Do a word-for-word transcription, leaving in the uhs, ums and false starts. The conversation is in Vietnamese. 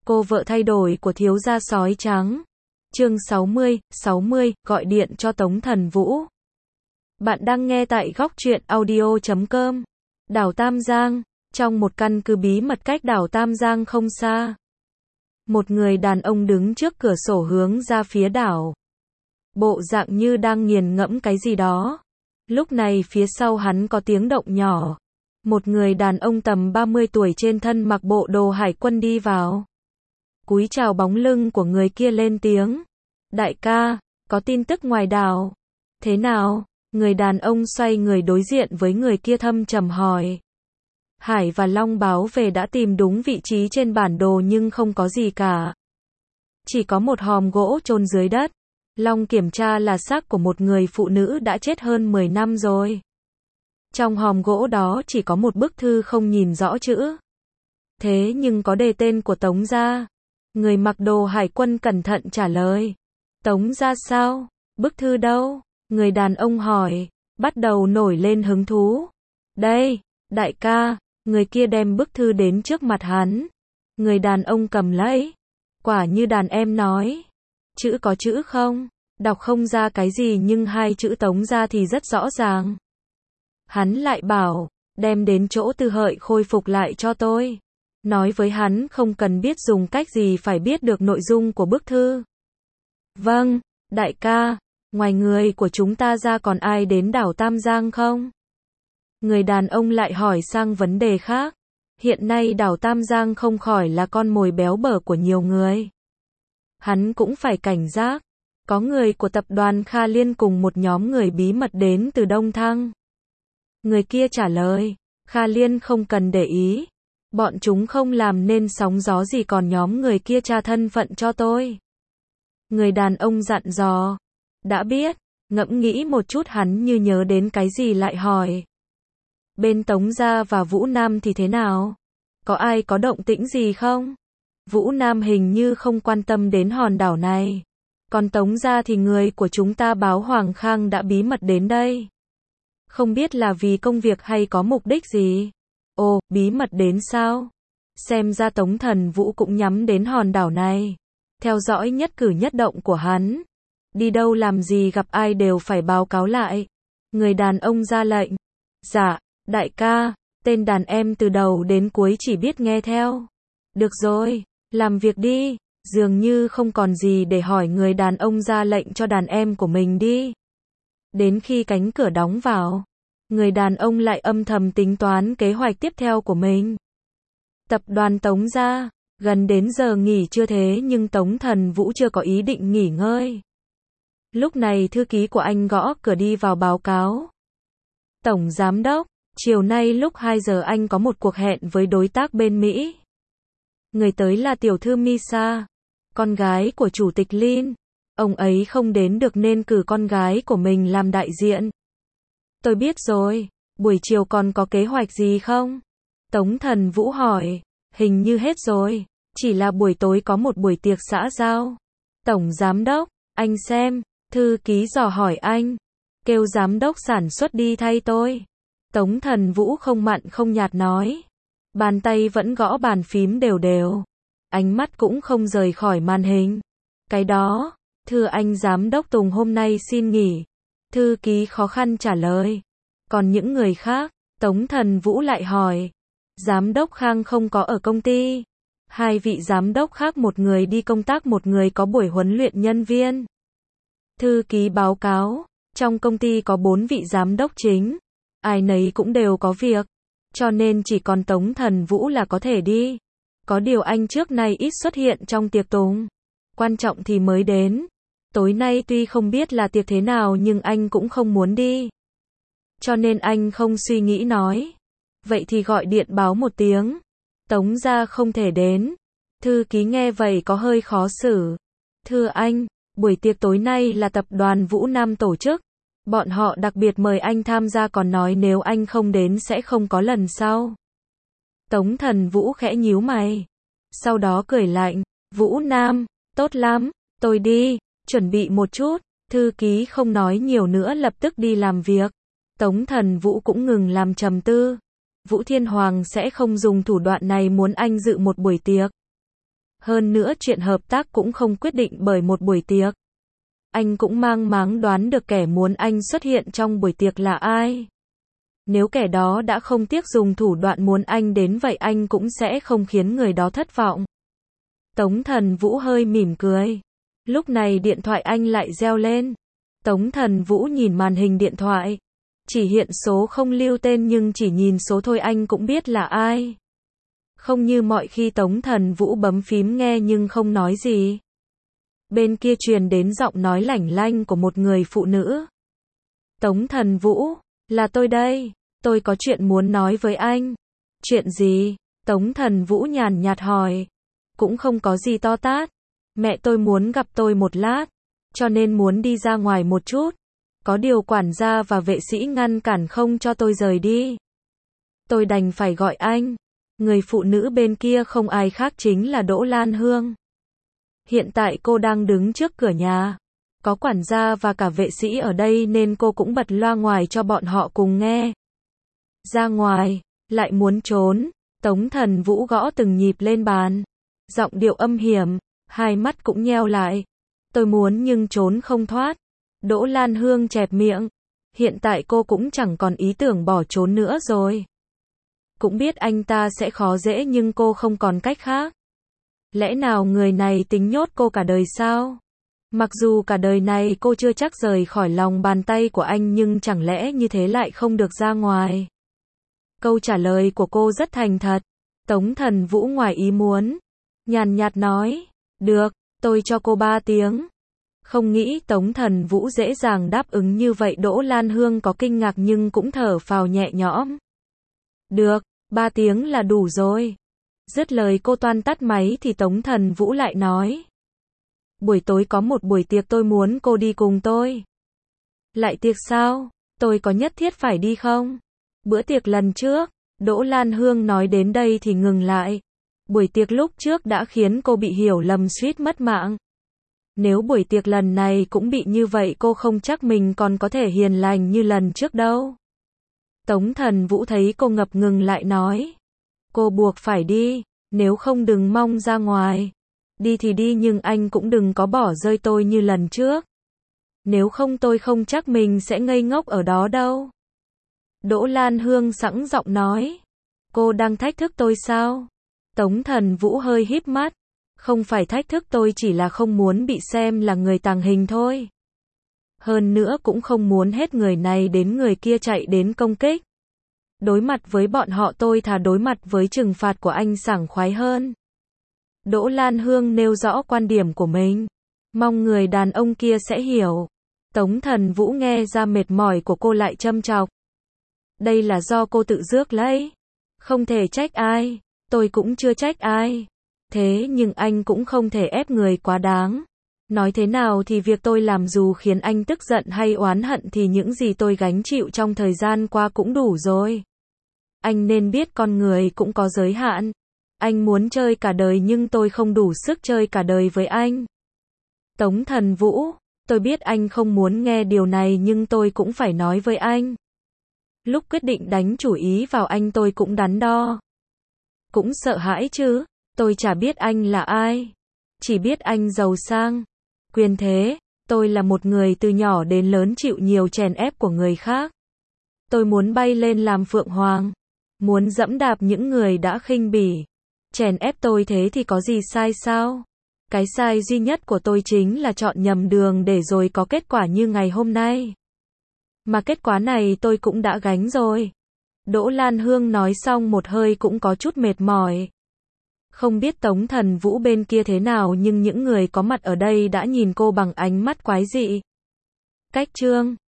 Cô vợ thay đổi của thiếu gia sói trắng. Chương sáu mươi, sáu mươi, gọi điện cho Tống Thần Vũ. Bạn đang nghe tại góc truyện audio chấm com. Đảo Tam Giang, trong một căn cứ bí mật cách đảo Tam Giang không xa. Một người đàn ông đứng trước cửa sổ hướng ra phía đảo. Bộ dạng như đang nghiền ngẫm cái gì đó. Lúc này phía sau hắn có tiếng động nhỏ. Một người đàn ông tầm ba mươi tuổi trên thân mặc bộ đồ hải quân đi vào. Cúi chào bóng lưng của người kia lên tiếng. Đại ca, có tin tức ngoài đảo. Thế nào? Người đàn ông xoay người đối diện với người kia thâm trầm hỏi. Hải và Long báo về đã tìm đúng vị trí trên bản đồ nhưng không có gì cả. Chỉ có một hòm gỗ chôn dưới đất. Long kiểm tra là xác của một người phụ nữ đã chết hơn mười năm rồi. Trong hòm gỗ đó chỉ có một bức thư không nhìn rõ chữ. Thế nhưng có đề tên của Tống gia. Người mặc đồ hải quân cẩn thận trả lời. Tống gia sao? Bức thư đâu? Người đàn ông hỏi, bắt đầu nổi lên hứng thú. Đây, đại ca, người kia đem bức thư đến trước mặt hắn. Người đàn ông cầm lấy. Quả như đàn em nói. Chữ có chữ không? Đọc không ra cái gì nhưng hai chữ Tống gia thì rất rõ ràng. Hắn lại bảo, đem đến chỗ Tư Hợi khôi phục lại cho tôi. Nói với hắn không cần biết dùng cách gì phải biết được nội dung của bức thư. Vâng, đại ca, ngoài người của chúng ta ra còn ai đến đảo Tam Giang không? Người đàn ông lại hỏi sang vấn đề khác. Hiện nay đảo Tam Giang không khỏi là con mồi béo bở của nhiều người. Hắn cũng phải cảnh giác. Có người của tập đoàn Kha Liên cùng một nhóm người bí mật đến từ Đông Thăng. Người kia trả lời, Kha Liên không cần để ý. Bọn chúng không làm nên sóng gió gì còn nhóm người kia tra thân phận cho tôi. Người đàn ông dặn dò. Đã biết, ngẫm nghĩ một chút hắn như nhớ đến cái gì lại hỏi. Bên Tống gia và Vũ Nam thì thế nào? Có ai có động tĩnh gì không? Vũ Nam hình như không quan tâm đến hòn đảo này. Còn Tống gia thì người của chúng ta báo Hoàng Khang đã bí mật đến đây. Không biết là vì công việc hay có mục đích gì? Ồ, bí mật đến sao? Xem ra Tống Thần Vũ cũng nhắm đến hòn đảo này. Theo dõi nhất cử nhất động của hắn. Đi đâu làm gì gặp ai đều phải báo cáo lại. Người đàn ông ra lệnh. Dạ, đại ca, tên đàn em từ đầu đến cuối chỉ biết nghe theo. Được rồi, làm việc đi. Dường như không còn gì để hỏi, người đàn ông ra lệnh cho đàn em của mình đi. Đến khi cánh cửa đóng vào, người đàn ông lại âm thầm tính toán kế hoạch tiếp theo của mình. Tập đoàn Tống gia, gần đến giờ nghỉ trưa thế nhưng Tống Thần Vũ chưa có ý định nghỉ ngơi. Lúc này thư ký của anh gõ cửa đi vào báo cáo. Tổng giám đốc, chiều nay lúc hai giờ anh có một cuộc hẹn với đối tác bên Mỹ. Người tới là tiểu thư Misa, con gái của chủ tịch Lin. Ông ấy không đến được nên cử con gái của mình làm đại diện. Tôi biết rồi, buổi chiều còn có kế hoạch gì không? Tống Thần Vũ hỏi, hình như hết rồi, chỉ là buổi tối có một buổi tiệc xã giao. Tổng giám đốc, anh xem, thư ký dò hỏi anh, kêu giám đốc sản xuất đi thay tôi. Tống Thần Vũ không mặn không nhạt nói, bàn tay vẫn gõ bàn phím đều đều, ánh mắt cũng không rời khỏi màn hình. Cái đó, thưa anh giám đốc Tùng hôm nay xin nghỉ. Thư ký khó khăn trả lời. Còn những người khác, Tống Thần Vũ lại hỏi. Giám đốc Khang không có ở công ty. Hai vị giám đốc khác, một người đi công tác, một người có buổi huấn luyện nhân viên. Thư ký báo cáo, trong công ty có bốn vị giám đốc chính. Ai nấy cũng đều có việc. Cho nên chỉ còn Tống Thần Vũ là có thể đi. Có điều anh trước nay ít xuất hiện trong tiệc tùng. Quan trọng thì mới đến. Tối nay tuy không biết là tiệc thế nào nhưng anh cũng không muốn đi. Cho nên anh không suy nghĩ nói. Vậy thì gọi điện báo một tiếng. Tống gia không thể đến. Thư ký nghe vậy có hơi khó xử. Thưa anh, buổi tiệc tối nay là tập đoàn Vũ Nam tổ chức. Bọn họ đặc biệt mời anh tham gia, còn nói nếu anh không đến sẽ không có lần sau. Tống Thần Vũ khẽ nhíu mày. Sau đó cười lạnh. Vũ Nam, tốt lắm, tôi đi. Chuẩn bị một chút, thư ký không nói nhiều nữa lập tức đi làm việc. Tống Thần Vũ cũng ngừng làm trầm tư. Vũ Thiên Hoàng sẽ không dùng thủ đoạn này muốn anh dự một buổi tiệc. Hơn nữa chuyện hợp tác cũng không quyết định bởi một buổi tiệc. Anh cũng mang máng đoán được kẻ muốn anh xuất hiện trong buổi tiệc là ai. Nếu kẻ đó đã không tiếc dùng thủ đoạn muốn anh đến vậy anh cũng sẽ không khiến người đó thất vọng. Tống Thần Vũ hơi mỉm cười. Lúc này điện thoại anh lại reo lên. Tống Thần Vũ nhìn màn hình điện thoại. Chỉ hiện số không lưu tên nhưng chỉ nhìn số thôi anh cũng biết là ai. Không như mọi khi Tống Thần Vũ bấm phím nghe nhưng không nói gì. Bên kia truyền đến giọng nói lảnh lanh của một người phụ nữ. Tống Thần Vũ, là tôi đây, tôi có chuyện muốn nói với anh. Chuyện gì? Tống Thần Vũ nhàn nhạt hỏi. Cũng không có gì to tát. Mẹ tôi muốn gặp tôi một lát, cho nên muốn đi ra ngoài một chút. Có điều quản gia và vệ sĩ ngăn cản không cho tôi rời đi. Tôi đành phải gọi anh. Người phụ nữ bên kia không ai khác chính là Đỗ Lan Hương. Hiện tại cô đang đứng trước cửa nhà. Có quản gia và cả vệ sĩ ở đây nên cô cũng bật loa ngoài cho bọn họ cùng nghe. Ra ngoài, lại muốn trốn. Tống Thần Vũ gõ từng nhịp lên bàn. Giọng điệu âm hiểm, hai mắt cũng nheo lại. Tôi muốn nhưng trốn không thoát. Đỗ Lan Hương chẹp miệng. Hiện tại cô cũng chẳng còn ý tưởng bỏ trốn nữa rồi. Cũng biết anh ta sẽ khó dễ nhưng cô không còn cách khác. Lẽ nào người này tính nhốt cô cả đời sao? Mặc dù cả đời này cô chưa chắc rời khỏi lòng bàn tay của anh nhưng chẳng lẽ như thế lại không được ra ngoài? Câu trả lời của cô rất thành thật. Tống Thần Vũ ngoài ý muốn. Nhàn nhạt nói. Được, tôi cho cô ba tiếng. Không nghĩ Tống Thần Vũ dễ dàng đáp ứng như vậy. Đỗ Lan Hương có kinh ngạc nhưng cũng thở phào nhẹ nhõm. Được, ba tiếng là đủ rồi. Dứt lời cô toan tắt máy thì Tống Thần Vũ lại nói. Buổi tối có một buổi tiệc tôi muốn cô đi cùng tôi. Lại tiệc sao? Tôi có nhất thiết phải đi không? Bữa tiệc lần trước, Đỗ Lan Hương nói đến đây thì ngừng lại. Buổi tiệc lúc trước đã khiến cô bị hiểu lầm suýt mất mạng. Nếu buổi tiệc lần này cũng bị như vậy cô không chắc mình còn có thể hiền lành như lần trước đâu. Tống Thần Vũ thấy cô ngập ngừng lại nói. Cô buộc phải đi, nếu không đừng mong ra ngoài. Đi thì đi nhưng anh cũng đừng có bỏ rơi tôi như lần trước. Nếu không tôi không chắc mình sẽ ngây ngốc ở đó đâu. Đỗ Lan Hương sẵn giọng nói. Cô đang thách thức tôi sao? Tống Thần Vũ hơi híp mắt. Không phải thách thức tôi chỉ là không muốn bị xem là người tàng hình thôi. Hơn nữa cũng không muốn hết người này đến người kia chạy đến công kích. Đối mặt với bọn họ tôi thà đối mặt với trừng phạt của anh sảng khoái hơn. Đỗ Lan Hương nêu rõ quan điểm của mình. Mong người đàn ông kia sẽ hiểu. Tống Thần Vũ nghe ra mệt mỏi của cô lại châm chọc. Đây là do cô tự rước lấy. Không thể trách ai. Tôi cũng chưa trách ai. Thế nhưng anh cũng không thể ép người quá đáng. Nói thế nào thì việc tôi làm dù khiến anh tức giận hay oán hận thì những gì tôi gánh chịu trong thời gian qua cũng đủ rồi. Anh nên biết con người cũng có giới hạn. Anh muốn chơi cả đời nhưng tôi không đủ sức chơi cả đời với anh. Tống Thần Vũ, tôi biết anh không muốn nghe điều này nhưng tôi cũng phải nói với anh. Lúc quyết định đánh chủ ý vào anh tôi cũng đắn đo. Cũng sợ hãi chứ, tôi chả biết anh là ai. Chỉ biết anh giàu sang, quyền thế, tôi là một người từ nhỏ đến lớn chịu nhiều chèn ép của người khác. Tôi muốn bay lên làm phượng hoàng, muốn dẫm đạp những người đã khinh bỉ, chèn ép tôi thế thì có gì sai sao? Cái sai duy nhất của tôi chính là chọn nhầm đường để rồi có kết quả như ngày hôm nay. Mà kết quả này tôi cũng đã gánh rồi. Đỗ Lan Hương nói xong một hơi cũng có chút mệt mỏi. Không biết Tống Thần Vũ bên kia thế nào nhưng những người có mặt ở đây đã nhìn cô bằng ánh mắt quái dị. Cách chương